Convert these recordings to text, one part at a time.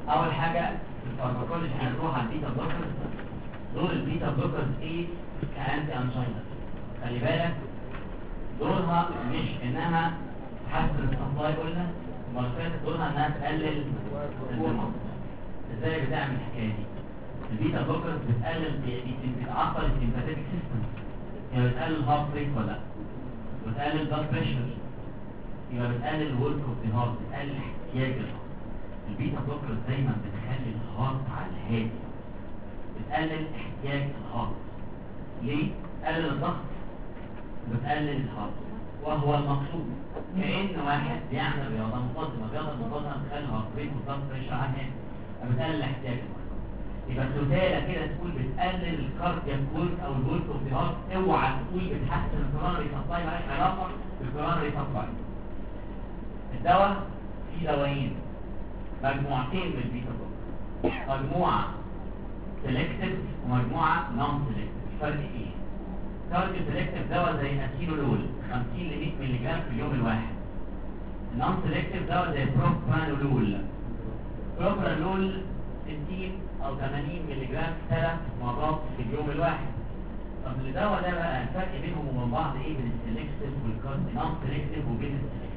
اول حاجه الفارماكولوجي هنروح على البيتا بلوكرز. دور البيتا بلوكرز ايه كانتي انجينا؟ خلي بالك دورها مش انها تحسن السبلاي، قلنا المره اللي فاتت دورها انها تقلل الدمار. ازاي بتعمل الحكايه دي؟ البيتا بلوكرز بتعطل السيمباثيك سيستم، يعني بتقلل الهارت ريت ولا لا؟ بتقلل البلاد بريشر، يبقى بتقلل الورك اوف ذا هارت، بتقلل احتياج الهارت. البيتا بلوكرز دايما بتخلي الهارت على الهادي، بتقلل احتياج الهارت. ليه؟ بتقلل الضغط وبتقلل الهارت، وهو المقصود كأن واحد بيعمل رياضة منتظمة. الرياضة المنتظمة بتخلي الهارت ريت والبلاد بريشر على الهادي، فبتقلل احتياج الهارت. يبقى التوتالة كده تقول بتقلل الكاردياك وورك او الورك اوف ذا هارت، اوعى تقول بتحسن الكورونري سبلاي، مالهاش علاقة بالكورونري سبلاي. الدواء فيه دوايين، مجموعتين من البيتا بلوكر، مجموعة سيلكتيف ومجموعة نون سيلكتيف. الفرق ايه؟ كارديو سيلكتيف دواء زي اسيلولول 50 ل 100 مللي جرام في اليوم الواحد. النون سيلكتيف دواء زي بروبرانولول. بروبرانولول 60 او 80 مللي جرام 3 مرات في اليوم الواحد. طب الدواء ده بقى الفرق بينهم وبين بعض ايه؟ بين السيلكتيف والكارديو نون سيلكتيف وبين السيلكتيف.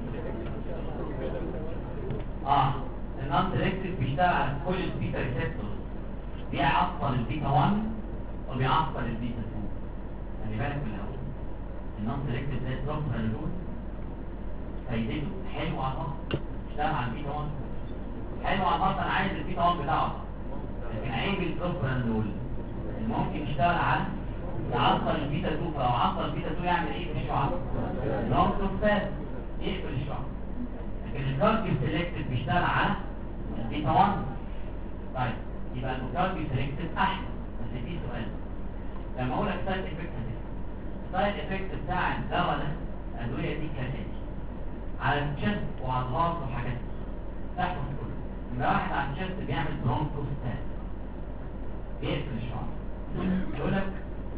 النون سيلكتيف بيشتغل على كل البيتا ريسبتورز، بيعطل البيتا 1 وبيعطل البيتا 2. خلي بالك من الاول، النون سيلكتيف زي البروبرانولول فايدته حلو على الضغط، بيشتغل على البيتا 1 حلو على الضغط، انا عايز البيتا 1 بتاعه. لكن عيب البروبرانولول اللي ممكن يشتغل على يعطل البيتا 2، فلو عطل البيتا 2 يعمل ايه في الشعب؟ نونكروفاز، يقفل الشعب. لكن الكارديو سيلكتيف بيشتغل على البيتا 1. طيب يبقى الكارديو سيلكتيف احسن. بس في سؤال، لما اقول لك سايد افكت السايد افكت بتاع الدواء ده الادويه دي كالاتي على الشست وعلى الهارت وحاجات تحت كله. لما واحد على الشست بيعمل برونكوستاز، بيقفل الشعب. يقول لك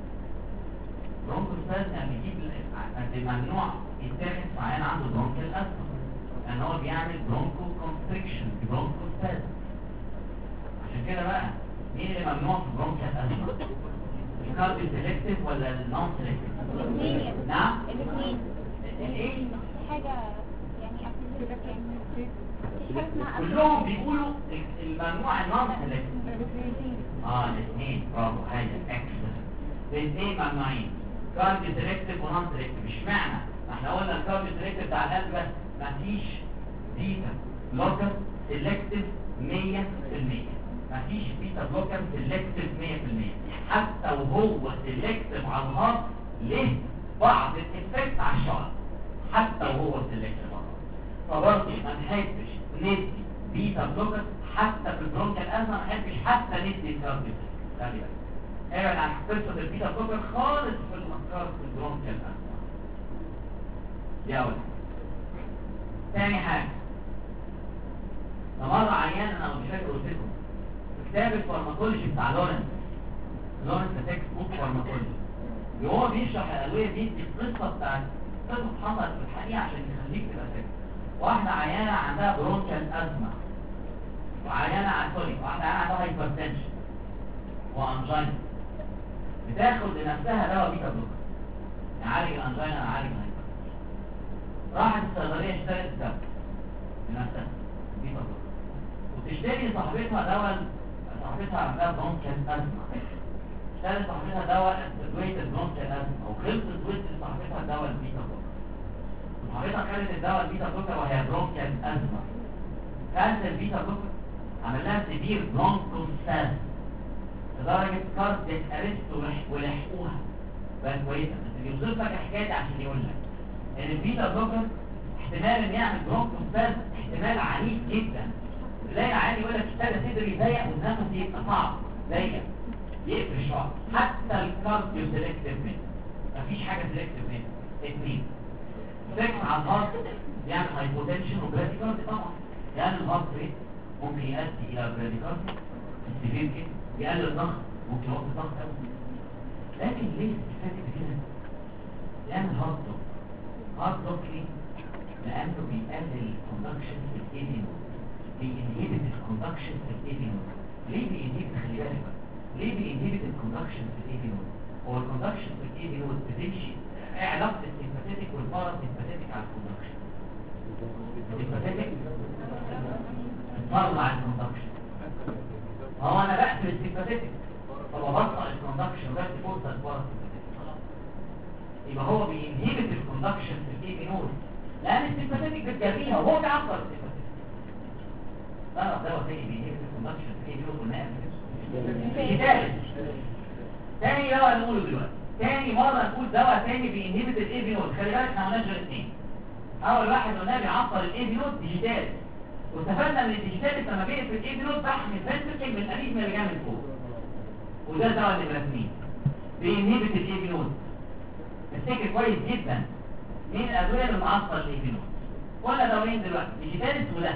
برونكوستاز يعني بيجيب ممنوع يتاخد في عيان عنده برونكيال أزمة، لأن هو بيعمل برونكو كونستريكشن في برونكوستاز. عشان كده بقى مين اللي ممنوع في برونكيال أزمة؟ الكارديو سيلكتيف ولا النون سيلكتيف؟ الاثنين. نعم؟ الاثنين. الايه؟ حاجة يعني في حاجة اسمها كلهم بيقولوا الممنوع النون سيلكتيف. الاثنين، برافو، هاي اكسلنت. الاثنين ممنوعين، كارديو سيلكتيف ونون سيلكتيف. اشمعنى؟ احنا قلنا الكارديو سيلكتيف بتاع القلب بس، مفيش بيتا بلوكر سيلكتيف 100%. مفيش بيتا بلوكر سيلكتيف 100%. حتى وهو سيلكتيف على الهارت ليه بعض الافكت على الشعر، حتى وهو سيلكتيف على الهارت. فبرضه ما نحبش ندي بيتا بلوكر حتى في البرونكيال أزمة، ما نحبش حتى ندي الكارديو سيلكتيف. خلي بالك، ابعد عن قصة البيتا بلوكر خالص في المسكرات في البرونكيال أزمة. دي أول حاجة. تاني حاجة، مرة عيان أنا مش فاكر قلت لكم كتاب الفارماكولوجي بتاع لورنس تكست بوك فارماكولوجي، وهو بيشرح الأدوية دي القصة بتاعت قصة حصلت في الحقيقة عشان يخليك تبقى فاكر. واحدة عيانة عندها برونكيال أزمة، واحدة عيانة عندها هايبرتنشن وأنجينا، بتاخد لنفسها دواء بيتا بلوكر يعالج الأنجينا ويعالج الهايبرتنشن. راحت الصيدلية اشترت دواء لنفسها بيتا بلوكر، وتشتري صاحبتها دواء، صاحبتها عندها برونكيال أزمة، اشترت صاحبتها دواء أدوية البرونكيال أزمة، وخلصت وقت صاحبتها دواء البيتا بلوكر. صاحبتها خدت الدواء البيتا بلوكر وهي برونكيال أزمة، خدت البيتا بلوكر عمل لها سيفير برونكوستاز لدرجة كاردياك أريست ولحقوها بقت كويسة. بس بيوصف لك الحكاية دي عشان يقول لك إن البيتا بلوكر احتمال إن يعمل برونكوستاز احتمال عنيف جدا. تلاقي عادي يقول لك ابتدى صدري ضيق والنفس يبقى صعب ضيق يقفل الشعر. حتى الكارديو سيلكتيف منه مفيش حاجة سيلكتيف منه. اثنين، فكر على الهارت بيعمل هايبوتنشن وبراديكاردي طبعا، لأن الهارت ريت ممكن يؤدي إلى براديكاردي السيفير كده، يقلل الضغط، ممكن يوقف الضغط قوي. لكن ليه الفكر كده؟ لأن الهارت دوك ليه؟ لأنه بيقلل الكوندكشن في الإيدين، بينهبت الكوندكشن في الاي في نود. ليه بينهبت؟ خلي بالك بقى، ليه بينهبت الكوندكشن في الاي في نود؟ هو الكوندكشن في الاي في نود بتمشي ايه علاقه السيمباثيك والباراسيمباثيك على الكوندكشن؟ السيمباثيك بتطلع الكوندكشن، هو انا بقفل السيمباثيك فببطئ الكوندكشن وبدي فرصه للباراسيمباثيك، خلاص. يبقى هو بينهبت الكوندكشن في الاي في نود لان السيمباثيك بتجريها وهو بيعطل السيمباثيك. لا دواء تاني بينهبت الكوندكشن في الاي في نود قلناها تاني دواء نقوله دلوقتي، تاني مرة نقول دواء تاني بينهبت الاي في نود. خلي بالك احنا قلناش غير اثنين. اول واحد قلناه بيعطل الاي في نود ديجيتال، واستفدنا من الديجيتال لما بيقفل في الاي في نود بحمي الفنتركل من الاريثميا اللي جايه من فوق، وده دواء اللي مرسمين بينهبت الاي في نود. افتكر كويس جدا مين الادويه اللي معطل الاي في نود. قلنا دوايين دلوقتي، ديجيتال وده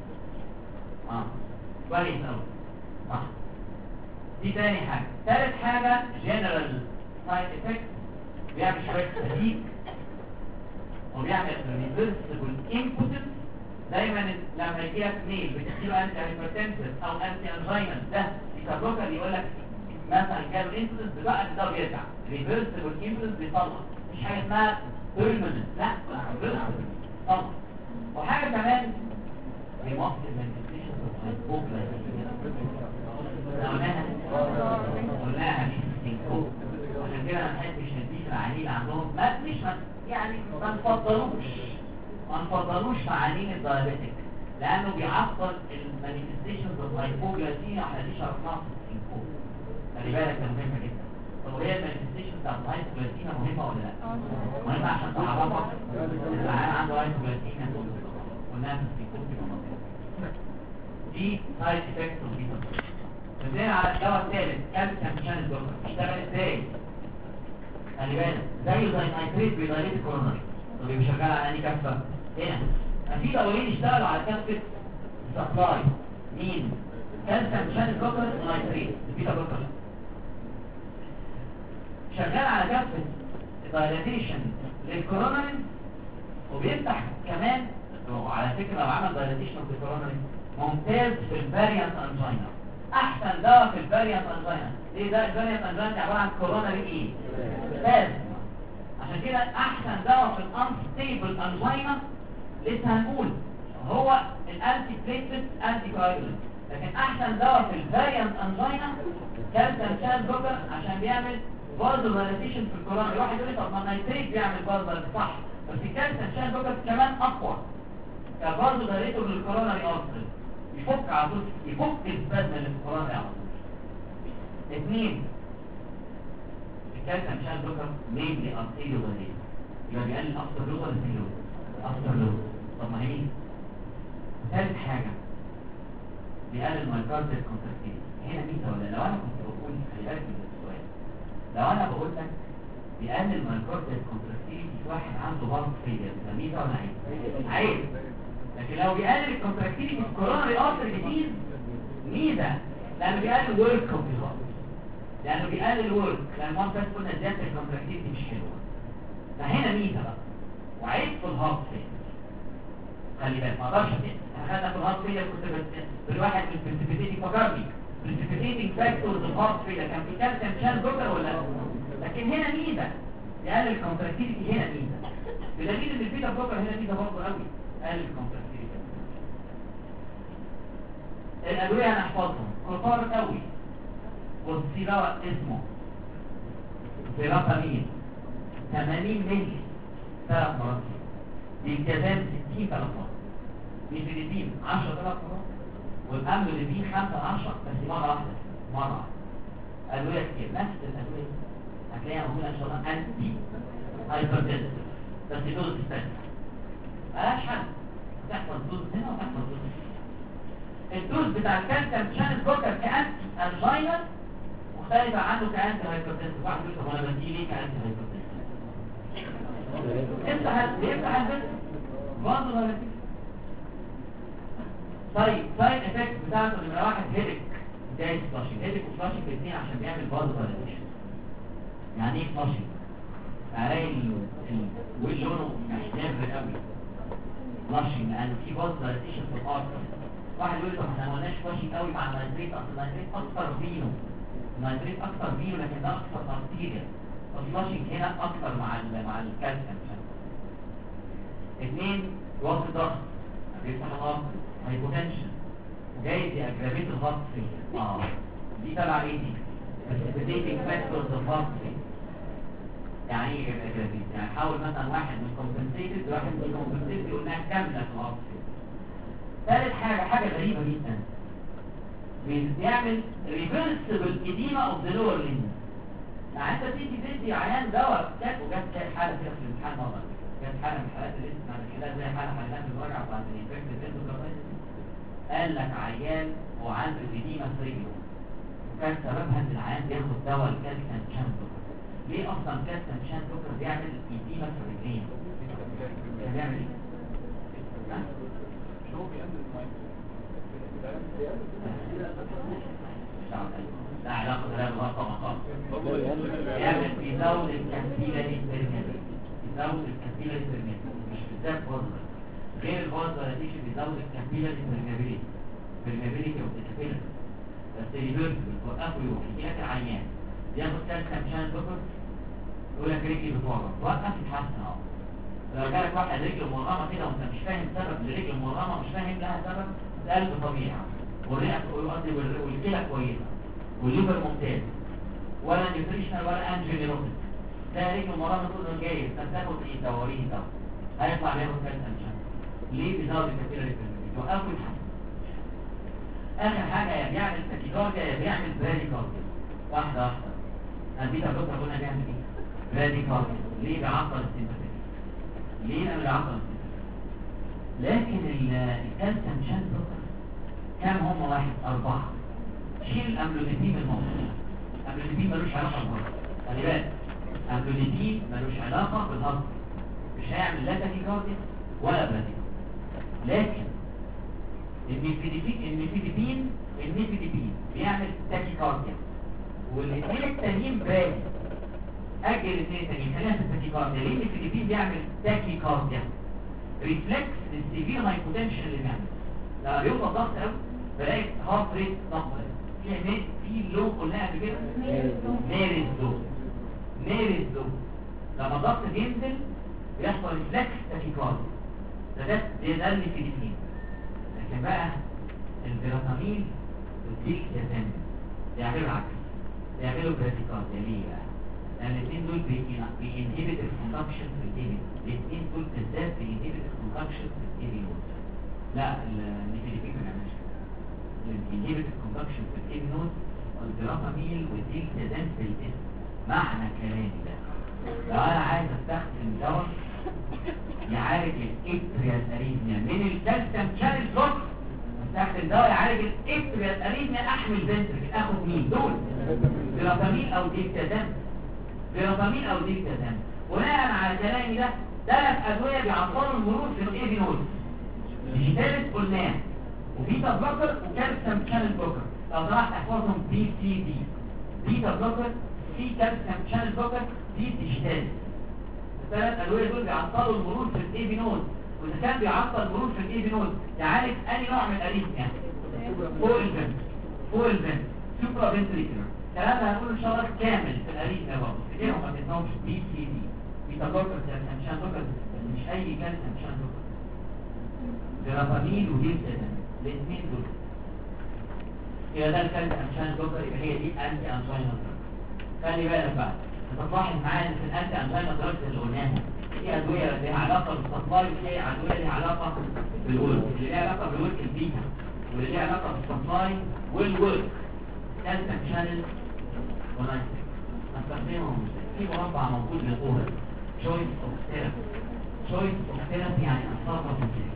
كويس قوي صح. دي تاني حاجة. ثالث حاجة جنرال سايد افكت، بيعمل شوية فاتيج وبيعمل ريفرسبل امبوتنس. دايما لما يجي لك ميل بتديله انتي هايبرتنسيف او انتي انجينال ده يسبوكر يقول لك مثلا جاله امبوتنس دلوقتي ده بيرجع ريفرسبل امبوتنس بيطلع، مش حاجة اسمها بيرمننت، لا ريفرسبل طلع. وحاجة كمان بيمصر المانيفستيشنز اوف هايبوغلايسيميا قلناها دي سينكوب، عشان كده ما نحبش نديش العيانين عندهم يعني ما نفضلوش معانين الدايابيتك لانه بيعطل المانيفستيشنز اوف هايبوغلايسيميا. احنا دي شرحناها في السينكوب، خلي بالك ده مهمه جدا. طب هي المانيفستيشنز بتاعت الهايبوغلايسيميا مهمه ولا لا؟ مهمه عشان تعرفك العيان عنده هايبوغلايسيميا قلناها في السينكوب في مناطق دي سايد افكتس اوف بيتا. بدنا على الدواء الثالث كالسيوم شانل بلوكر، بيشتغل ازاي؟ خلي بالك زيه زي النيتريت بيدايليت الكوروناري. طب يبقى شغال على انهي كفه؟ هنا. في دوايين يشتغلوا على كفه سبلاي، مين؟ كالسيوم شانل بلوكر ونيتريت البيتا بلوكر. شغال على كفه دايليتيشن للكوروناري وبيفتح كمان. وعلى فكره لو عمل دايليتيشن للكوروناري ممتاز في الفاريانت انجينا، احسن دواء في الفاريانت انجينا. ليه ده الفاريانت انجينا عباره عن كوروناري ايه؟ بس عشان كده احسن دواء في الانستيبل انجينا لسه هنقول هو الانتي بليتلت انتي كواجولانت، لكن احسن دواء في الفاريانت انجينا كالسيوم شانل بلوكر عشان بيعمل برضه دايليتيشن في الكوروناري. واحد يقول لي طب ما النيتريت بيعمل برضه صح، بس الكالسيوم شانل بلوكر كمان اقوى كبرضه دايليتور للكوروناري ارتري، يفك على طول، يفك البدن اللي في الكوروناري على طول. اثنين الكالسيوم شانل بلوكر مينلي ارتيريو دايليتور، يبقى بيقلل اكتر لود ولا سيلود؟ اكتر لود. طب ما هي مين؟ ثالث حاجه بيقلل مايكارديال كونتراكتيليتي. هنا ميزه ولا؟ لو انا كنت بقول خلي بالك من السؤال، لو انا بقول لك بيقلل مايكارديال كونتراكتيليتي في واحد عنده بارت فيلير، ده ميزه ولا عيب؟ عيب. لكن لو بيقلل الكونتراكتيليتي في الكوروناري ارتري جديد ميزه، لانه بيقلل ورك اوف الهارت، لانه بيقلل ورك، لان ما بس قلنا زياده الكونتراكتيليتي مش حلوه. فهنا ميزه بقى وعيب في الهارت فيلير. خلي بالك ما اقدرش احنا خدنا في الهارت فيلير كنت بالواحد من البريسبيتيتنج فكرني بريسبيتيتنج فاكتورز الهارت فيلير كان في كالسيوم شانل بلوكر ولا لا؟ لكن هنا ميزه يقلل الكونتراكتيليتي، هنا ميزه بدليل ان البيتا بلوكر هنا ميزه برضه قوي قلل الكونتراكتيليتي. الادويه هنحفظهم كتار قوي. والسي دواء اسمه سيرابامين 80 مللي 3 مرات، الكازام 60 3 مرات، الفيديتين 10 3 مرات، والاملوديبين 5 10 بس مره واحده مره. ادويه كتير نفس الادويه هتلاقيها موجوده ان شاء الله انتي هايبرتنسيف بس دوز تستنى مالهاش حل، تحفظ دوز هنا وتحفظ دوز هنا. الدوز بتاع الكالسيوم شانل بلوكر كانتي انجينال مختلفه عنه كانتي هايبرتنسيف. واحد يقول طب انا بديه ليه كانتي هايبرتنسيف؟ بيفتح البنت برضه ولا كده. طيب سايد افكت بتاعته نمره واحد هيدك جاي فلاشنج، هيدك وفلاشنج الاثنين عشان بيعمل برضه فاليديشن. يعني ايه فلاشنج؟ الاقي الويل لونه محمر قوي فلاشنج لان في برضه فاليديشن في الارتر واحد يقول لي طب احنا ما قلناش فلاشنج قوي مع النيتريت، اصل النيتريت اكتر فينو، النيتريت اكتر فينو لكن ده اكتر ارتيريا، فالفلاشنج هنا اكتر مع الكالسيوم. اثنين وقت الضغط بيفتح الهارت، هايبوتنشن، وجايز يأجرابيت الهارت فيه. دي تبع ايه دي؟ بريسبيتيتنج فاكتورز اوف هارت فيه. يعني ايه اجرابيت؟ يعني حاول مثلا واحد من كومبنسيتد واحد من كومبنسيتد يقول انها كامله في الهارت فيه. ثالث حاجه غريبه جدا، بيعمل ريفرسبل اديما اوف ذا لور ليمب. يعني انت تيجي تدي عيان دواء وجت حاله كده في الامتحان مره، جت حاله من الحالات اللي اسمها كده زي حاله حالات المراجعه بتاعت الانفكتيف اندوكاردايتس، قال لك عيان وعنده اديما في رجله، وكان سببها ان العيان بياخد دواء الكالسيوم شانل. ليه اصلا كالسيوم شانل بيعمل اديما في الرجلين؟ بيعمل ايه؟ هو بيقلل الميه لا علاقة بلا بغطة مقام يعمل في زود الكثيرة للترمية، في زود الكثيرة للترمية مش بالذات فضل غير الفضل نتيجة في زود الكثيرة للترمية بالمابيليتي والكثيرة. بس ريفيرس بتوقفه يروح يجيلك العيان ياخد كالسيوم شان بكر يقول لك رجلي بتورم، توقف يتحسن اهو. لو جالك واحد رجله مرغمة كده وانت مش فاهم سبب لرجله مرغمة، مش فاهم لها سبب، القلب طبيعي والرئة والكلى كويسة والليفر ممتاز ولا نيوتريشنال ولا انجينيروتيك، ده رجله مرغمة كله جايز تاخد ايه دوريه ده هيطلع بياخد كالسيوم شان. ليه؟ بيزود الكثيرة للترمية، توقفه يتحسن. اخر حاجة يا بيعمل تاكيكارديا يا بيعمل براديكارديا. واحدة البيتا بلوكر قلنا بيعمل ايه؟ براديكارديا. ليه؟ بيعطل السيمباثيك. ليه؟ لأنه بيعطل السيمباثيك. لكن الكالسيوم شان بلوكر كام هم؟ 4. شيل الاملوديبين الموضوع. الاملوديبين ملوش علاقة بالهضم، خلي بالك الاملوديبين ملوش علاقة بالهضم، مش هيعمل لا تاكيكارديا ولا براديكارديا. لكن النيفيديبين بيعمل تاكيكارديا، والاثنين التانيين برادي. اجل الاثنين التانيين خلينا في التاكيكارديا. ليه النيفيديبين بيعمل تاكيكارديا؟ ريفلكس للسيفير هايبوتنشن اللي بيعمل لما بيوصل ضغط قوي بلاقي هارت ريت ضغط في لو قلناها قبل كده نيرز لو لما الضغط بينزل بيحصل ريفلكس تاكيكارديا. ده النيفيديبين. لكن بقى الفيراتامين والديكسيازان بيعملوا العكس، بيعملوا براديكارديا. ليه بقى؟ لأن الاثنين دول بينهبت الكوندكشن في الكيمياء، الاثنين دول بالذات بينهبت الكوندكشن في الكيمياء. لا النيفيديبين ما بيعملش كده، اللي بينهبت الكوندكشن في الكيمياء والفيراتامين والديكسيازان في الجسم. معنى كلامي ده لو انا عايز استخدم دواء يعالج الاتريال اريثميا من الكالسيوم شانل بلوك، استخدم دواء يعالج الاتريال اريثميا، احمل فنتركل، اخد مين دول؟ فيراتامين او ديكسيازان. فيراتامين او ديكسيازان. بناء على كلامي ده 3 ادويه بيعطلوا المرور في الاي نود. الثالث قلناه وبيتا بلوكر وكالسيوم شانل بلوكر. لو طلعت احفظهم بي سي دي، بيتا بلوكر، في كالسيوم شانل بلوكر، دي ديجيتال. ال3 ادويه دول بيعطلوا المرور في الاي نود، واذا كان بيعطل المرور في الاي نود يعالج اي نوع من الاريثميا؟ فوق الفنت سوبرا فنتريكولار. الكلام ده هنقوله ان شاء الله كامل في الاريثميا برضه. كتير ما تنساوش بي سي دي، بيتا بلوكر، كالسيوم شانل بلوكر، مش اي كالسيوم شانل بلوكر. فيراتامين وديكسيازان الاثنين دول. يبقى ده الكالسيوم شانل بلوكر، يبقى هي دي انتي انجينال دراج. خلي بالك بقى تلاحظ معايا ان في الانتي انجينال دراج اللي قلناها في ادويه لها علاقه بالسبلاي وفي ادويه لها علاقه بالورك. اللي لها علاقه بالورك البيتا، واللي لها علاقه بالسبلاي والورك كالسيوم شانل ونايتريك. هنستخدمهم في مربع موجود للاورال choice of therapy. choice of therapy يعني اتصرف ازاي.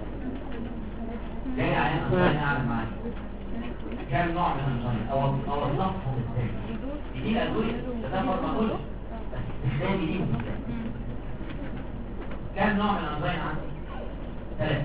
جاي عيان انجينا اعمل معايا كام نوع من الانجينا او اوظفهم ازاي. دي الادويه ده ما اقولش بس استخدامي ليهم ازاي. كام نوع من الانجينا عندي؟ 3.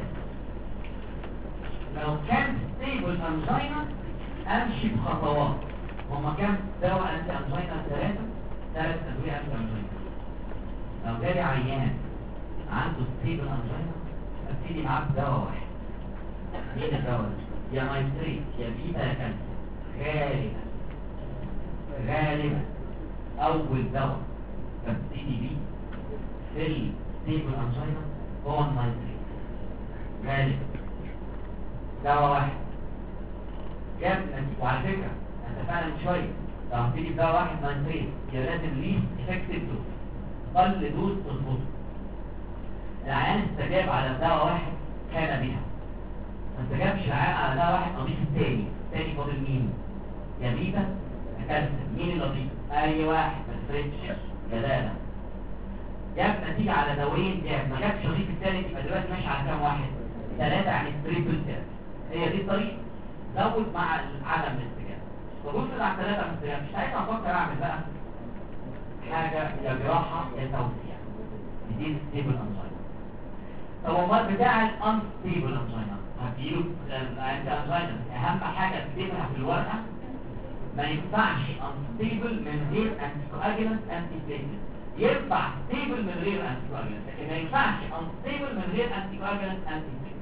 لو كان ستيبل انجينا امشي بخطوات. هما كام دواء انتي انجينا؟ 3 ادويه انتي انجينا. لو جالي عيان عنده ستيبل انجينا ابتدي معاه بدواء واحد. مين الدواء ده؟ يا نايتريت يا بيتا يا كالسيوم. غالبا اول دواء ببتدي بيه في الستيبل انجينا هو النايتريت غالبا. دواء واحد جاب نتيجة. وعلى فكرة انت فعلا شوية لو هتيجي بدواء واحد نايتريت يبقى لازم ليه افكتيف دوز، قل دوز تظبطه. العيان استجاب على دواء واحد كان بها، ما استجابش العيان على دواء واحد نضيف التاني فاضل مين؟ يا بيتا يا كالسيوم. مين اللي نضيف؟ اي واحد ما تفرقش يا ده. جاب نتيجة على دوايين، جاب ما جابش نضيف التالت، يبقى دلوقتي ماشي على كام واحد؟ 3 يعني تريبل تيرم. هي دي الطريقة. زود مع عدم الاستجابة. فبص على 3 ما استجابش، ساعتها افكر اعمل بقى حاجة يا جراحة يا توسيع. دي الستيبل انجينا. طب امال بتاع الانستيبل انجينا هديله انت انجينا اهم حاجة تكتبها في الورقة ما ينفعش انستيبل من غير انتي كواجولانت انتي بليتلت. ينفع ستيبل من غير انتي كواجولانت لكن ما ينفعش انستيبل من غير انتي كواجولانت انتي بليتلت.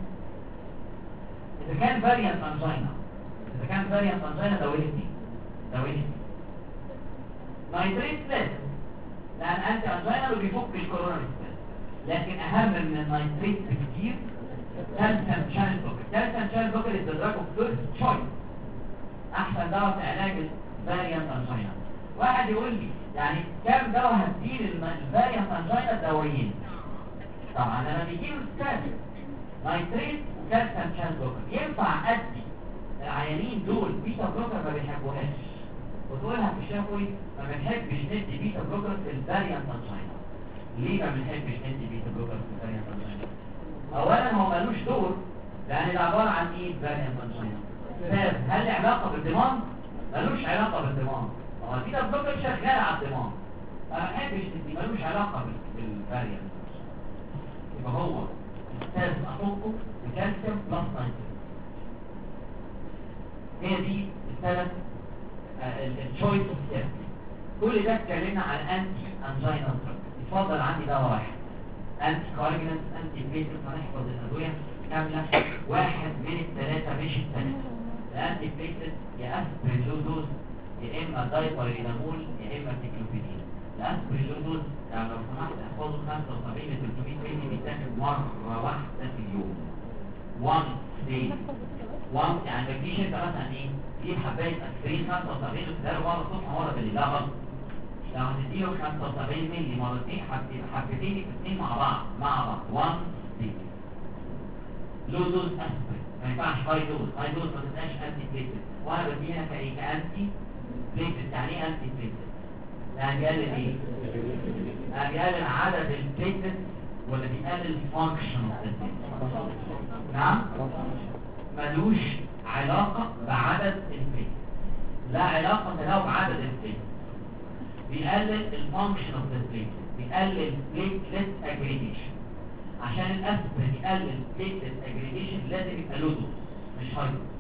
اذا كان فاريانت انجينا داويني نايتريت لازم لان انتي انجينا اللي بيفك الكورونا بالذات. لكن اهم من النايتريت بكتير كالسيوم شانل بلوكر. كالسيوم شانل بلوكر از ذا دراج اوف فيرست تشويس، احسن دواء في علاج الفاريانت انجينا. واحد يقول لي يعني كام دواء هتديل الفاريانت انجينا؟ دوايين طبعا. انا بيجيله ستاتين نايتريت وكالسيوم شانل بلوكر. ينفع ادي العيانين دول بيتا بلوكر ما بيحبوهاش وتقولها في الشفوي ما بنحبش ندي بيتا بلوكر في الفاريانت انجينا. ليه ما بنحبش ندي بيتا بلوكر في الفاريانت انجينا؟ اولا هو ملوش دور لان ده عباره عن ايه الفاريانت انجينا؟ هل له علاقه بالضمان؟ ملوش علاقه بالضمان. هو البيتا بلوكر شغال على الضمان، فما بنحبش ندي، ملوش علاقه بالفاريانت. يبقى هو لازم افكه بكالسيوم بلس نايتريت. هي دي الثلاث التشويس اوف ثيرابي. كل ده اتكلمنا عن انتي انجينا دراج. اتفضل عندي دواء واحد انتي كواجولانت انتي بليتلت. هنحفظ الادويه كامله واحد من الثلاثه مش الثلاثه. الانتي بليتلت يا اسبرين لو دوز يا اما دايبارينامول يا اما تيكلوفيدين. الاسبرين لو دوز يعني لو سمحت احفظه 75 ل 300 مللي بيتاخد مره واحده في اليوم. 1 day 1 يعني ما تجيش انت مثلا ايه تجيب حبايه اسبرين 75 وتديها مره الصبح ومره بالليل، لا غلط. لو هتديله 75 مللي مرتين حبتين الاثنين مع بعض 1 day. لو دوز اسبرين ما ينفعش هاي دوز ما تبقاش انتي بليتلت. وانا بديها كانتي بليتلت. يعني ايه انتي بليتلت؟ يعني بيقلل ايه؟ يعني بيقلل عدد البليتلت ولا بيقلل فانكشن البليتلت؟ نعم؟ ملوش علاقة بعدد البليتلت، لا علاقة له بعدد البليتلت. بيقلل الفانكشن اوف البليتلت، بيقلل بليتلت اجريجيشن. عشان الاسبرين يقلل بليتلت اجريجيشن لازم يبقى له دوز مش هاي دوز.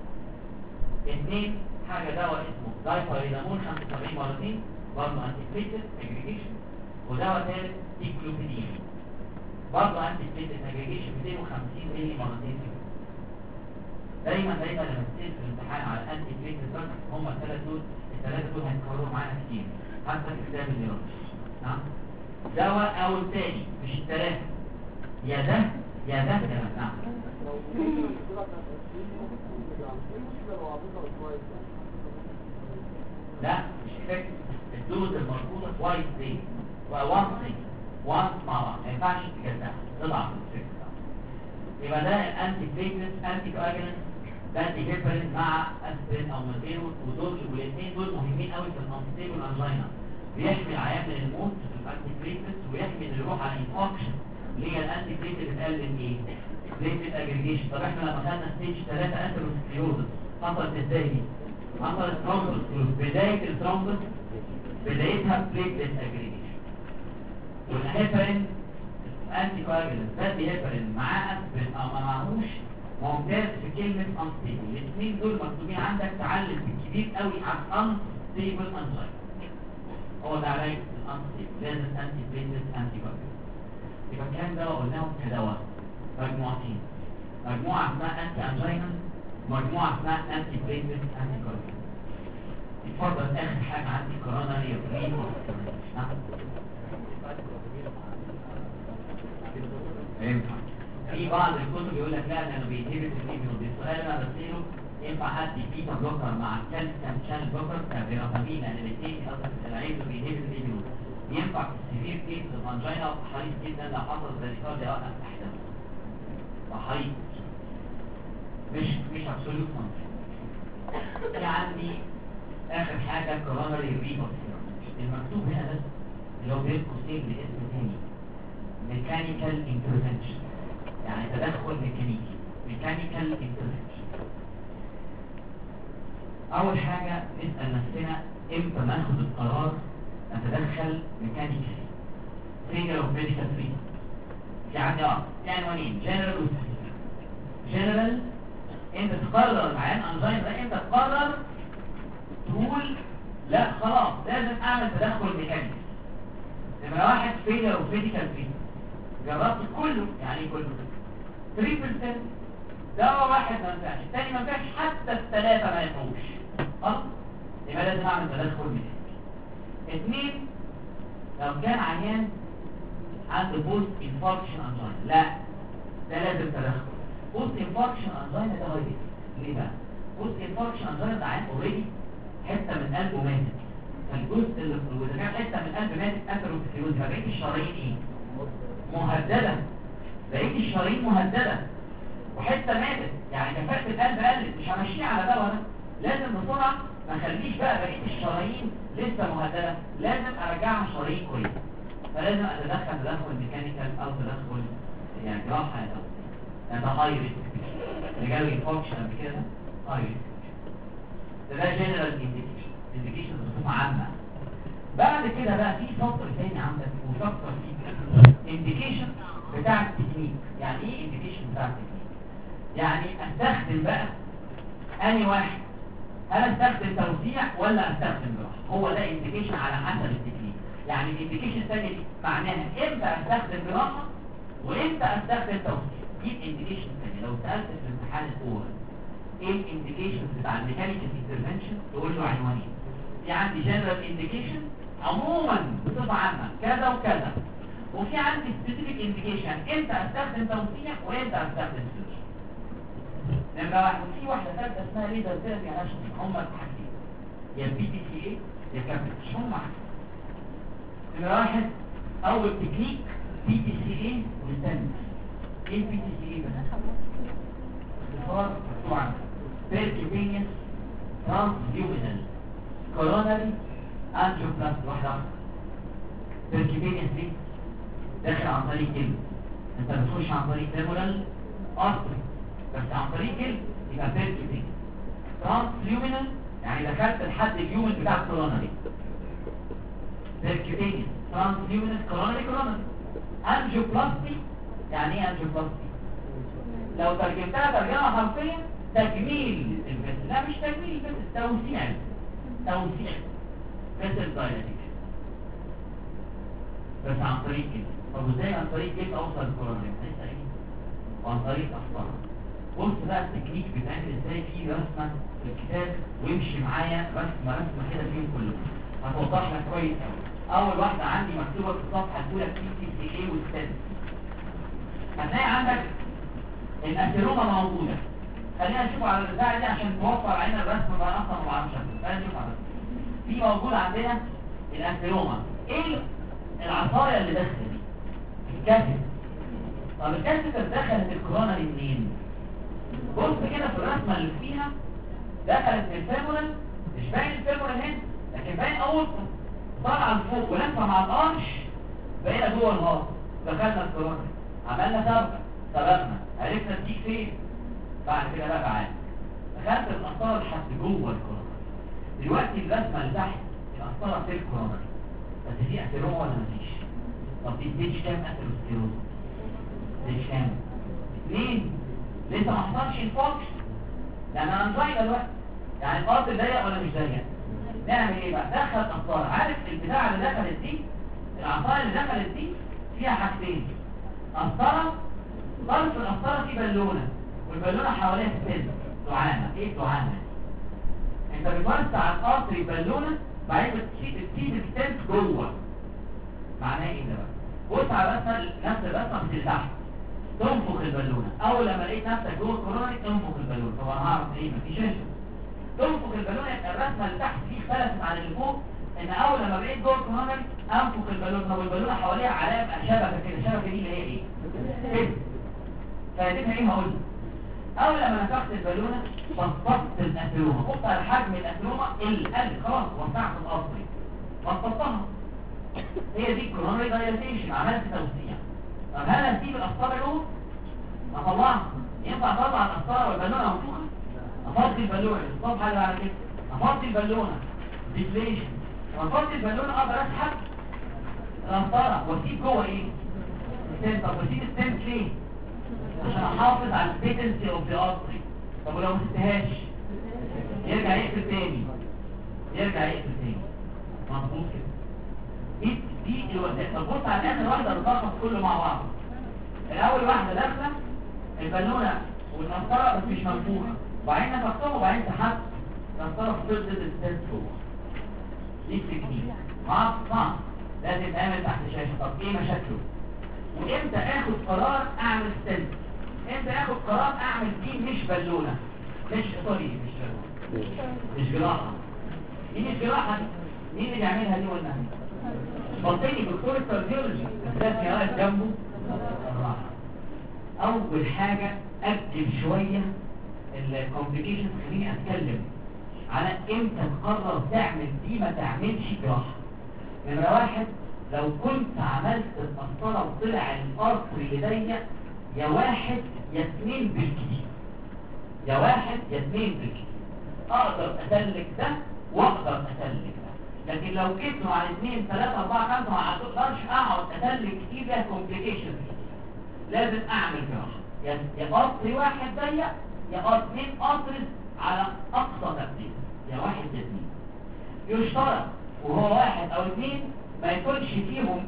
2 حاجة دواء اسمه دايبارينامول 75 مرتين برضه انتي بليتلت اجريجيشن. ودواء ثالث تيكلوفيدين برضه انتي بليتلت اجريجيشن 250 مللي مرتين في اليوم. دايما لما تسال في الامتحان على الانتي بليتلت دراج هم الثلاثه دول هيتكرروا معانا كتير حتى في كتاب النيورولوجي. نعم دواء او الثاني مش الثلاثه، يا ده يا ده. نعم لا مش فاكر الدوز المربوطه توايس دي وانس مع بعض ما ينفعش تجزأها تضعف الفكره. يبقى ده الانتي بليتلت انتي كواجولانت انتي هيبرين مع اسبرين او ماتيرو. ودول والاثنين دول مهمين قوي في الانستيبل انجينا. بيحمي العيان من الموت في الانتي بليتلت ويحمي اللي يروح على انفكشن اللي هي الانتي بليتلت بتقلل ايه؟ بليتلت اجريجيشن. طب احنا لما خدنا ستيج 3 اثيروسكليروزس حصلت ازاي دي؟ حصلت ثرومبوس. بدايه الثرومبوس بدايتها بليتلت اجريجيشن. والهيبرين انتي كواجولانت بدي هيبرين معاه اسبرين او ما معهوش ممتاز في كلمه انستيبل. الاثنين دول مكتوبين عندك تعلم بالكبير قوي عن انستيبل انجينا. هو ده علاج الانستيبل لازم انتي بليتلت انتي كواجولانت. يبقى كام دواء قلناهم كدواء؟ مجموعتين. مجموعه اسمها انتي انجينا ومجموعه اسمها انتي بليتلت انتي كورونري. اتفضل اخر حاجه عندي كورونري ريبوبسيرم. ينفع في بعض الكتب يقول لك لا لانه بينهبت الاميون. السؤال اللي انا بساله ينفع ادي بيتا بلوكر مع كالسيوم شانل بلوكر كفيرابامين لان الاثنين اصلا العين بينهبت الاميون. ينفع في السيفير كيس الفانجينا وحريص جدا لو حصل بريكارديا اوقف احداث وحريص مش ابسولوت مانجينا. في عندي اخر حاجه كورونري ريبوبسيرم. المكتوب هنا بس اللي هو بين قوسين باسم ثاني ميكانيكال انترفنشن، يعني تدخل ميكانيكي. ميكانيكال انترفنشن اول حاجه نسال نفسنا امتى ناخد القرار نتدخل ميكانيكالي. فيجر اوف ميديكال فريدم. في عندي في عنوانين جنرال وسبيسيفيك. جنرال انت تقرر العيان انجين ده، انت تقرر تقول لا خلاص لازم اعمل تدخل ميكانيكي. نمرة واحد فيجر اوف ميديكال فريدم. جربت كله، يعني كله 3% دواء واحد ما ينفعش، الثاني ما ينفعش، حتى الثلاثة ما ينفعوش، خلاص يبقى لازم اعمل تدخل ميكانيكي. اثنين، لو كان عيان عنده بوست انفاركشن انجين، لا ده لازم تدخل. بوست انفاركشن انجين ده هايبر. ليه بقى؟ بوست انفاركشن انجين ده عيان اوريدي حته من قلبه ماتت، فالجزء اللي واذا كان حته من القلب ماتت اثيروسكليروز، يبقى بقيه الشرايين ايه؟ مهدده. بقيه الشرايين مهدده وحته ماتت، يعني كفاءه القلب قلت، مش همشيه على دواء ده، لازم بسرعه ما اخليش بقى بقيه الشرايين لسه مهدده، لازم ارجعها شرايين كويسه. فلازم اتدخل تدخل ميكانيكال او تدخل يعني جراحه او ده هاي ريسك. اللي جاله انفكشن قبل كده هاي ريسك. ده جنرال انديكيشن بصفه عامه. بعد كده بقى في سطر ثاني عندك وفكر فيه انديكيشن بتاع التكنيك. يعني ايه انديكيشن بتاع التكنيك؟ يعني استخدم بقى اني واحد، هل استخدم توسيع ولا استخدم جراحه؟ هو ده انديكيشن على حسب التكنيك. يعني الانديكيشن الثانيه دي معناها امتى استخدم جراحه وامتى استخدم توسيع. دي الانديكيشن الثانيه. لو سالت في الامتحان الاول ايه الانديكيشن بتاع الميكانيكال انترفنشن تقول له عنوانين. في عندي جنرال انديكيشن عموما بصفه عامه كذا وكذا، وفي عندي سبيسيفيك انديكيشن امتى استخدم توسيع وامتى استخدم سيرجري. نمره واحد. وفي واحده ثالثه اسمها ليزر ثيرابي. هم حاجتين، يا بي تي سي اي يا كابيتش. هم حاجتين. نمره واحد اول تكنيك بي تي سي اي والثاني ايه البي تي سي اي بس؟ اختصار مكتوب عندك بيركيتينيوس ترانسفيومينال كوروناري انجيوبلاستي. واحده بيركيتينيوس دي داخل عن طريق جلد، انت بتخش عن طريق فيمورال ارتري بس عن طريق جلد يبقى بيركيتينيوس. ترانسفيومينال يعني دخلت لحد اليومن بتاع الكوروناري. بيركيتينيوس ترانسفيومينال كوروناري. انجيوبلاستي يعني ايه انجيوبلاستي؟ لو ترجمتها ترجمه حرفيه تجميل الفيسل. لا مش تجميل الفيسل، توسيع فيسل دايلاتيشن بس عن طريق كده. طب ازاي عن طريق كده اوصل للكوروناري؟ لسه ايه؟ وعن طريق افكار. بص بقى التكنيك بتعمل ازاي في رسمه في الكتاب، وامشي معايا رسمه كده فيهم كلهم هتوضح لك كويس قوي. اول واحده عندي مكتوبه في الصفحه الاولى بي تي سي اي والثاني. هتلاقي عندك الاسيروما موجوده. خلينا نشوف على البتاعه دي عشان توفر علينا الرسم بقى اصلا ما بعرفش. خلينا نشوف على في موجود عندنا الاسيروما. ايه العصايه اللي داخله دي؟ الكاسيت. طب الكاسيت دخلت الكوروناري منين؟ بص كده في الرسمه اللي فيها دخلت من الفيمورال. مش باين الفيمورال هنا لكن باين اول طالعه لفوق ولفه مع الارش بقينا جوه الهارت. دخلنا الكوروناري، عملنا سبقنا، عرفنا تجيك فين. بعد كده بقى عادي دخلت القسطره لحد جوه الكوروناري. دلوقتي الرسمه اللي تحت القسطره في الكوروناري بس في اثيروما ولا مفيش؟ طب دي ستيج كام اثيروسكليروز؟ ستيج كام؟ 2. لسه ما حصلش انفكشن لان انا مضايق دلوقتي. يعني الارض ضيق ولا مش ضيق؟ نعمل ايه بقى؟ دخل قسطره. عارف البتاعه اللي دخلت دي، العصايه اللي دخلت دي فيها حاجتين. قسطره، طرف القسطره فيه بالونه والبالونه حواليها سن. دعامه. ايه الدعامه؟ انت بتوسع القطر بالونه بعدين بتسيب الستنت جوه. معناه ايه ده بقى؟ بص على نفس الرسمه بس تحت. تنفخ البالونه. اول لما لقيت نفسك جوه الكورونري تنفخ البالونه. طبعا هعرف ايه؟ مفيش شاشه. تنفخ البالونه يبقى الرسمه اللي تحت دي اختلفت عن اللي فوق، ان اول لما بقيت جوه الكورونري انفخ البالونه. طب البالونه حواليها علامه شبكه كده. الشبكه دي اللي هي ايه؟ كده. فاديتها ايه هقول؟ اول لما نفخت البالونه بسطت الاثرومه. بص على حجم الاثرومه قل خلاص. وسعت القطر بسطتها. هي دي الكورونري دايلاتيشن. عملت توسيع. طب هل هسيب القسطره جوه؟ اطلعها. ينفع اطلع القسطره والبالونه منفوخه؟ افضي البالونه. الصبح اللي بعد كده افضي البالونه ديفليشن. افضي البالونه اقدر اسحب القسطره واسيب جوه ايه؟ ستنت. طب واسيب ستنت ليه؟ عشان احافظ على البيتنسي اوف ذا ارتري. طب ولو ما سبتهاش يرجع يقفل تاني. مظبوط كده. دي الوحدات. طب بص على اخر واحده الرقم كله مع بعض. الاول واحده داخله البالونه والقسطره بس مش منفوخه، وبعدين نفختهم وبعدين سحبت القسطره في ضد الستنت جوه. دي تكنيك صعب لازم تعمل تحت شاشه. طب ايه مشاكله؟ وامتى اخد قرار اعمل ستنت؟ امتى اخد قرار اعمل دي مش بالونه؟ مش جراحه. دي مش جراحه. مين اللي بيعملها دي ولا مين؟ بطيني دكتور الكارديولوجي بس واقف جنبه الراحه. اول حاجه اكتب شويه الكومبليكيشنز. خليني اتكلم على امتى تقرر تعمل دي ما تعملش جراحه. نمره واحد، لو كنت عملت القسطره وطلع الارتري اللي ضيق يا واحد يا اتنين بالكتير. اقدر اسلك ده واقدر اسلك ده. لكن لو كتروا على 2 3 4 5 ما اقدرش اقعد اسلك كتير. فيها كومبليكيشن. لازم اعمل جراحه. يا قطر واحد ضيق يا اثنين قطر على اقصى تقدير. يا واحد يا اثنين. يشترط وهو واحد او اثنين ما يكونش فيهم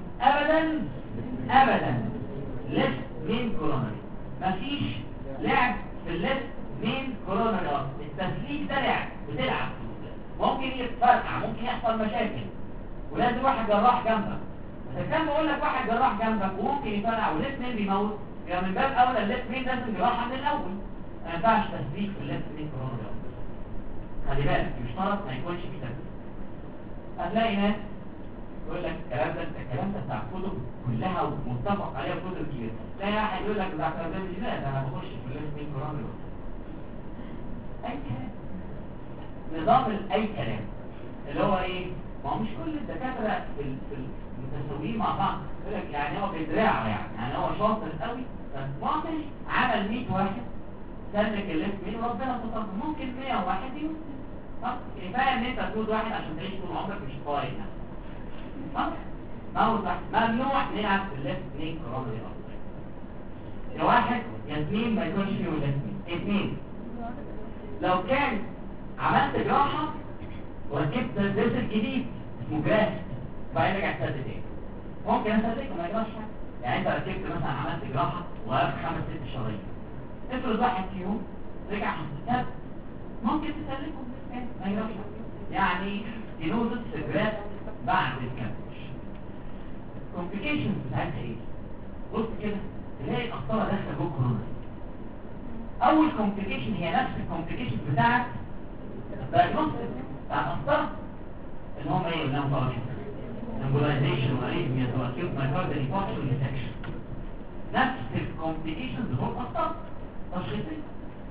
ابدا ليفت مين كورونري. مفيش لعب في الليفت مين كورونري. التسليك ده لعب بتلعب. ممكن يتفرقع، ممكن يحصل مشاكل، ولازم واحد جراح جنبك. بس كان بقول لك واحد جراح جنبك وممكن يفرقع وليفت مين بيموت، يبقى من باب اولى الليفت مين لازم جراحه من الاول. ما ينفعش تسليك في الليفت مين كورونري. خلي بالك يشترط ما يكونش فيه تسليك. هتلاقي ناس يقول لك الكلام ده بتاع الكتب كلها ومتفق عليها في كتب كتير. تلاقي واحد يقول لك بتاع الكارديولوجي لا ده انا بخش في الليفت مين كورونري. اي كلام. نظام اي كلام اللي هو ايه؟ ما هو مش كل الدكاتره في المتساويين مع بعض. يقول لك يعني هو بدراعه يعني هو شاطر قوي بس ممكن عمل 100 واحد سلك الليفت مين وربنا ستر. ممكن 101 يوم. طب كفايه ان انت تقول واحد عشان تعيش طول عمرك مش طايق نفسك. صح؟ موت واحد. ممنوع نلعب في الليفت مين كورونري ارتري. يا واحد يا اثنين ما يكونش فيهم الليفت مين. اثنين لو كان عملت جراحة وركبت الضرس الجديد اسمه جراحة وبعدين رجع تسد تاني ممكن اسلكه ما يجراش حاجة. يعني انت ركبت مثلا عملت جراحة وقفت 5 6 شرايين. افرض واحد فيهم رجع تسد ممكن تسلكه ما يجراش حاجة. يعني جنوزة سجرات بعد الكامبش. كومبليكيشنز بتاعتها ايه؟ بص كده تلاقي القسطرة داخلة جوه كورونا. اول كومبليكيشن هي نفس الكومبليكيشن بتاعت الدايجنوستيك بتاع القسطرة اللي هم ايه؟ اللي هم طبعا امبولايزيشن واريثميا واكيوت مايكارديال انفاركشن وانفكشن. نفس الكومبليكيشنز بتوع القسطرة تشخيصية.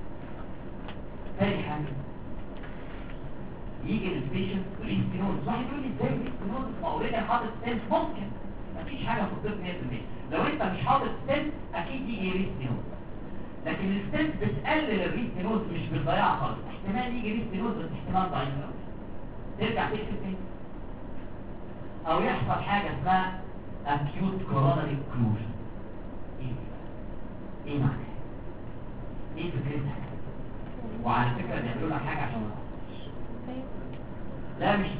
تاني حاجة يجي للبيشنت ريستينوز. واحد يقول لي ازاي ريستينوز؟ ما اوريدي حاطط ستنت. ممكن مفيش حاجة في الطب 100%. لو انت مش حاطط ستنت اكيد يجي ريستينوز. لكن الستنت بتقلل الريستينوز مش بالضياع خالص. احتمال يجي ريستينوز بس احتمال ضعيف قوي. ترجع تكتب تاني. او يحصل حاجة اسمها acute coronary occlusion. ايه معنى؟ ايه فكرتها؟ وعلى فكرة بيعملوا لها حاجة عشان لا مش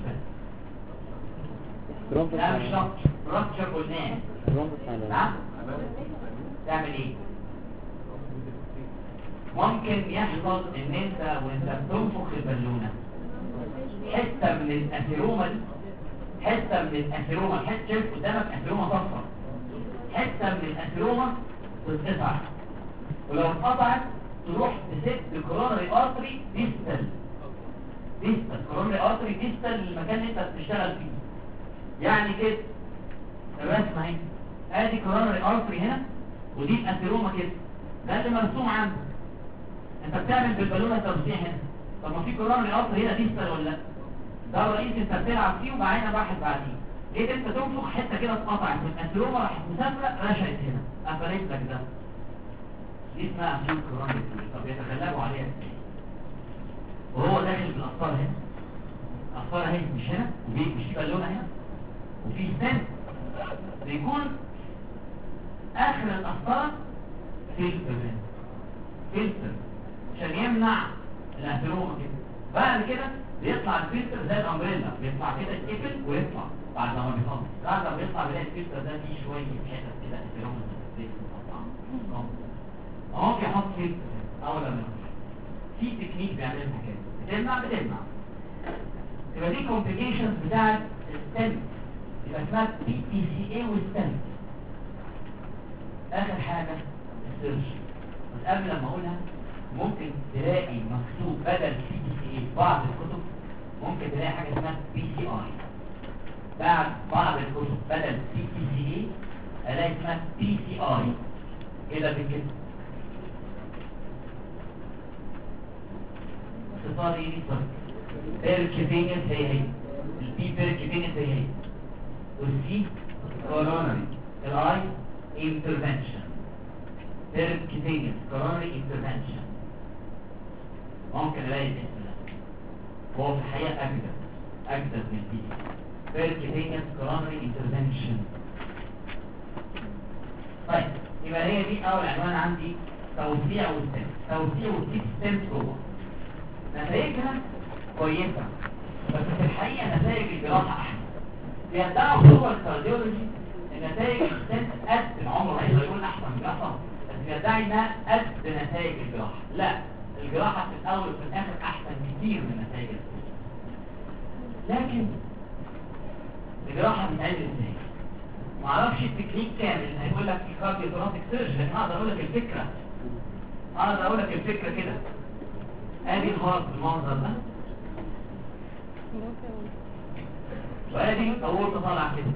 بس لا مش رابتشر قلناه. نعم تعمل ايه؟ ممكن يحصل ان انت وانت بتنفخ البالونه حته من الاثيروما دي، حته من الاثيروما، حته شايف قدامك اثيروما صفرا، حته من الاثيروما تتقطع، ولو اتقطعت تروح تسد كورونري ارتري ديستال كورونري ارتري ديستال المكان اللي انت بتشتغل فيه. يعني كده الرسمه اهي، ادي كورونري ارتري هنا ودي الاثيروما كده، ده اللي مرسوم عنده. انت بتعمل بالبالونه توسيع هنا، طب ما في كورونري ارتري هنا ديستال ولا لا؟ ده الرئيس انت بتلعب فيه وبعدين واحد بعديه، جيت انت تنفخ حته كده اتقطعت، الاثيروما راحت مسافره رشقت هنا قفلت لك ده، دي اسمها اكيوت كورونري. طب يتغلبوا عليها ازاي؟ وهو داخل بالقسطره هنا، القسطره اهي مش هنا، مش في بالونه هنا، وفي ستنت بيكون اخر القسطره فلتر عشان يمنع الاثيروما كده. بعد كده بيطلع الفلتر زي الامبريلا، بيطلع كده يتقفل ويطلع بعد ما بيخلص. بعد ما بيطلع بيلاقي الفلتر ده فيه شويه حتت كده اثيروما مقطعه. ممكن يحط فلتر اول ما في تكنيك بيعملها كده، بتمنع يبقى دي كومبليكيشنز بتاعت الستنت، يبقى اسمها PTCA والستنت. اخر حاجه السيرش، بس قبل لما اقولها ممكن تلاقي مكتوب بدل PTCA في بعض الكتب، ممكن تلاقي حاجه اسمها PCI بعد بعض الكتب، بدل PTCA الاقي اسمها PCI كده بالكتب. اختصار ايه دي؟ بيركيفينيس هي البي بيركيفينيس هي، والسي كورونري، الاي انترفنشن. بيركيفينيس كورونري انترفنشن ممكن الاقي الاسم ده، وهو في الحقيقه اجدد من البي. بيركيفينيس كورونري انترفنشن. طيب يبقى هي دي اول عنوان عندي، توسيع والستنت. توسيع وتيب ستنت جوه نتائجها كويسة، بس في الحقيقة نتائج الجراحة أحسن. بيدعوا جوه الكارديولوجي النتائج الستنت قد العمر، هيقدر يقول أحسن من الجراحة، بس بيدعي إنها قد نتائج الجراحة. لا، الجراحة في الأول وفي الآخر أحسن كتير من نتائج الستنت. لكن الجراحة بتتعمل إزاي؟ معرفش التكنيك كامل، هيقول لك في كارديوثوراسيك سيرجري، لكن أقدر أقول لك الفكرة، أقدر أقول لك الفكرة كده. ادي الهارت بالمنظر ده، وادي اورطه طالعه كده،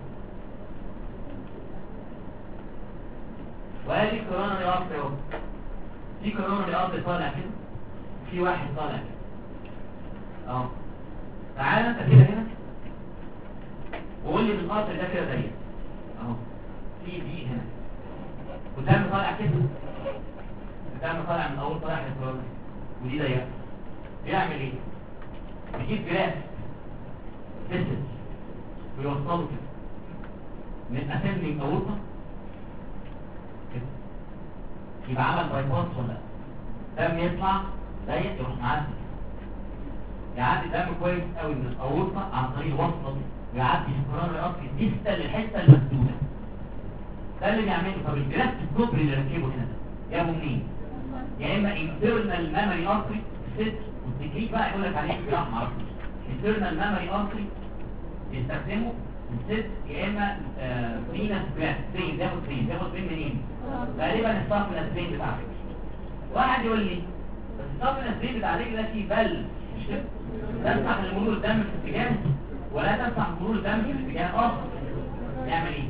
وادي كورونري ارتري اهو، في كورونري ارتري طالع كده، في واحد طالع كده اهو. تعالى انت كده هنا وقول لي من الارتري ده كده ضيق اهو، في دي هنا، والدم طالع كده، الدم طالع من اول طالع للكورونري، ودي ضيقه. بيعمل ايه؟ بيجيب جراف فيسل ويوصله كده من اسمبلينج اورطه كده، يبقى عمل باي باس ولا لا؟ دم يطلع ضيق يروح معدي، يعدي دم كويس قوي من الاورطه عن طريق الوصله دي، ويعدي الكورونري ارتري ديستال للحته المسدوده. ده اللي بيعمله. طب الجراف الكوبري اللي ركبه هنا ده جابه منين؟ يا اما انترنال ميموري ارتري ست، والتكنيك بقى يقول لك عليه جراح معرفش، انترنال ميموري ارتري بيستخدمه الست، يا اما فينس جراف فين، بياخد فين منين؟ غالبا السافنس فين بتاعته. واحد يقول لي بس السافنس فين بتاع الرجل ده فيه بل، مش كده؟ تسمح لمرور الدم في اتجاه ولا تسمح لمرور الدم في اتجاه اخر. يعمل ايه؟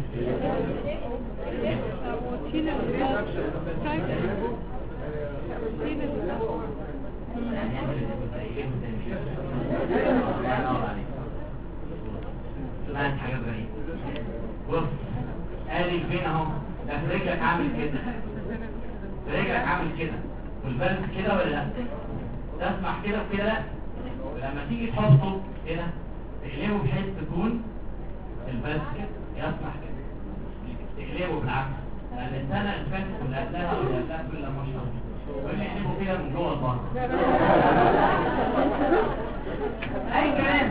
سمعت حاجة غريبة. بص ادي الفين اهو، ده في رجلك عامل كده، في رجلك عامل كده، والبلس كده ولا لا؟ تسمح كده وكده لا. ولما تيجي تحطه كده تقلبه بحيث تكون البلس كده يسمح كده، تقلبه بالعكس، لان السنة اللي فاتت واللي قبلها واللي قبلها كل لما شرط واللي يقلبه كده من جوه لبره. اي كلام.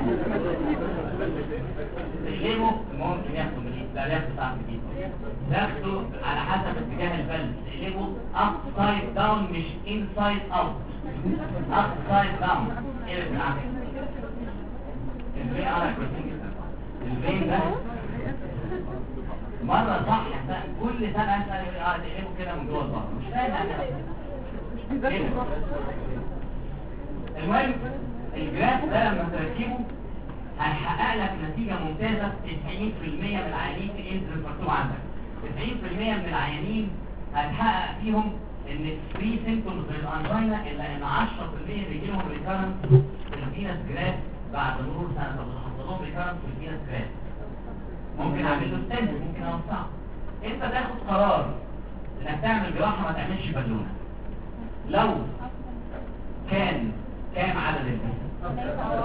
تقلبه ممكن ياخده من الايد، لا ياخده تحت الايد، ياخده على حسب اتجاه البلد. تقلبه upside down مش inside out. upside down. ايه اللي بنعمل؟ الفين على كويسين جدا. الفين ده مرة صح كل سنة اسأل تقلبه كده من جوه الظهر، مش فاهم يعني. المهم الجراف ده لما تركبه هيحقق لك نتيجة ممتازة. 90% من العيانين في الانسولين مكتوب عندك 90% من العيانين هتحقق فيهم ان فري سيمبتومز للانجينا، الا ان 10% بيجي لهم ريكارنس في الفينس جراف بعد مرور سنة. طب حصل لهم ريكارنس في الفينس جراف، ممكن اعمل له ستنت، ممكن اوسعه. انت تاخد قرار انك تعمل جراحة ما تعملش بالونة. لو كان كام عدد الجسم؟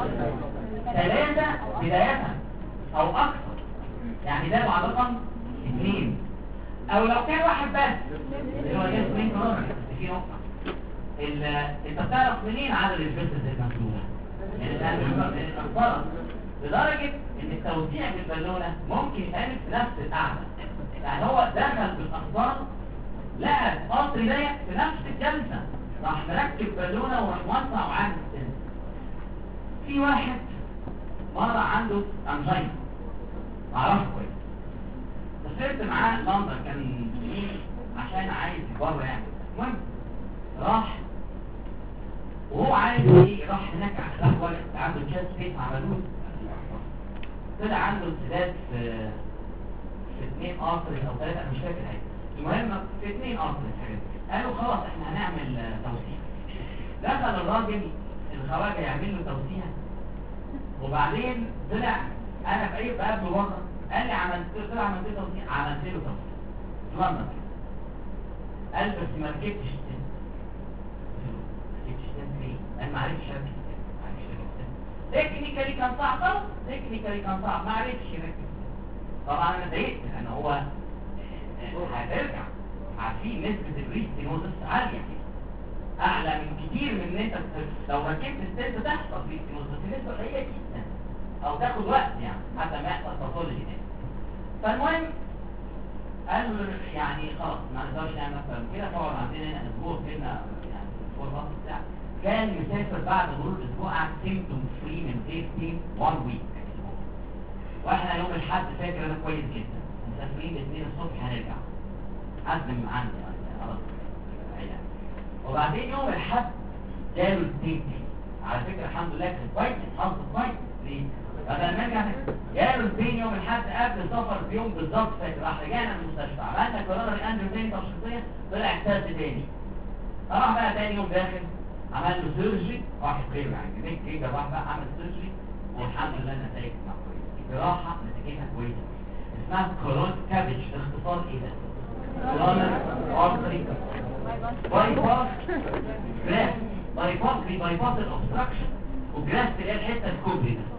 3 بداية او اكثر، يعني ده بعد رقم 2. او لو كان واحد بس اللي هو جسمين كرونر. في نقطة انت بتعرف منين عدد الجسم المسؤولة؟ يعني الانفرد لدرجة ان التوزيع بالبالونة ممكن يتعمل في نفس القعدة. يعني هو دخل بالاخبار لقى قطر ضيق في نفس الجلسة، راح مركب بالونة وراح موسع وعامل السن. في واحد مرة عنده انجينا معرفش كويس، سافرت معاه لندن كان سنين عشان عايز بره يعني. المهم راح وهو عايز ايه، راح هناك راح عنده تشات سبيس عملوه، طلع عنده انسداد في 2 ارتري او 3 انا مش فاكر حاجه. المهم في 2 ارتري حاجه. قالوا خلاص احنا هنعمل توسيع. دخل الراجل الخواجه يعمل له توسيع، وبعدين طلع انا بقابله بره قال لي عملت توسيع، عملت له توسيع في لندن. قال بس ما ركبتش السن. قال ما عرفش اركب السن. تكنيكالي كان صعب، خلاص تكنيكالي كان صعب ما عرفش يركب. طبعا انا اتضايقت لان هو هترجع. عارفين نسبة الريستينوزس عالية اعلى من كتير من ان انت لو ركبت السن تحصل ريستينوزس نسبة قليلة جدا او تاخد وقت يعني حتى ما يحصل باثولوجي تاني. فالمهم قالوا يعني خلاص ما نقدرش نعمل اكتر من كده. طبعا عندنا هنا اسبوع كنا يعني اسبوع الوقت بتاع كان مسافر بعد مرور اسبوع قعد سيمتوم فري من سيفتي 1 ويك. واحنا يوم الاحد فاكر انا كويس جدا مسافرين 2 الصبح هنرجع عزم عندي يعني خلاص. وبعدين يوم الاحد جاله التيتي على فكره الحمد لله كان كويس حظ كويس. ليه؟ بدل ما نرجع جاله البين يوم الاحد قبل السفر بيوم بالظبط فاكر. راح رجعنا من المستشفى عملنا كورونا اندرو تاني تشخيصيه طلع احساس تاني. راح بقى تاني يوم داخل عمل له سيرجري راح يقيم يعني جه راح بقى عمل سيرجري والحمد لله النتائج كويسه. جراحه نتيجتها كويسه اسمها كورون كابج. باختصار ايه ده؟ كورونر ارتري بايباس جراف. بايباس الاوبستراكشن وجراف اللي هي الحته الكوبري ده.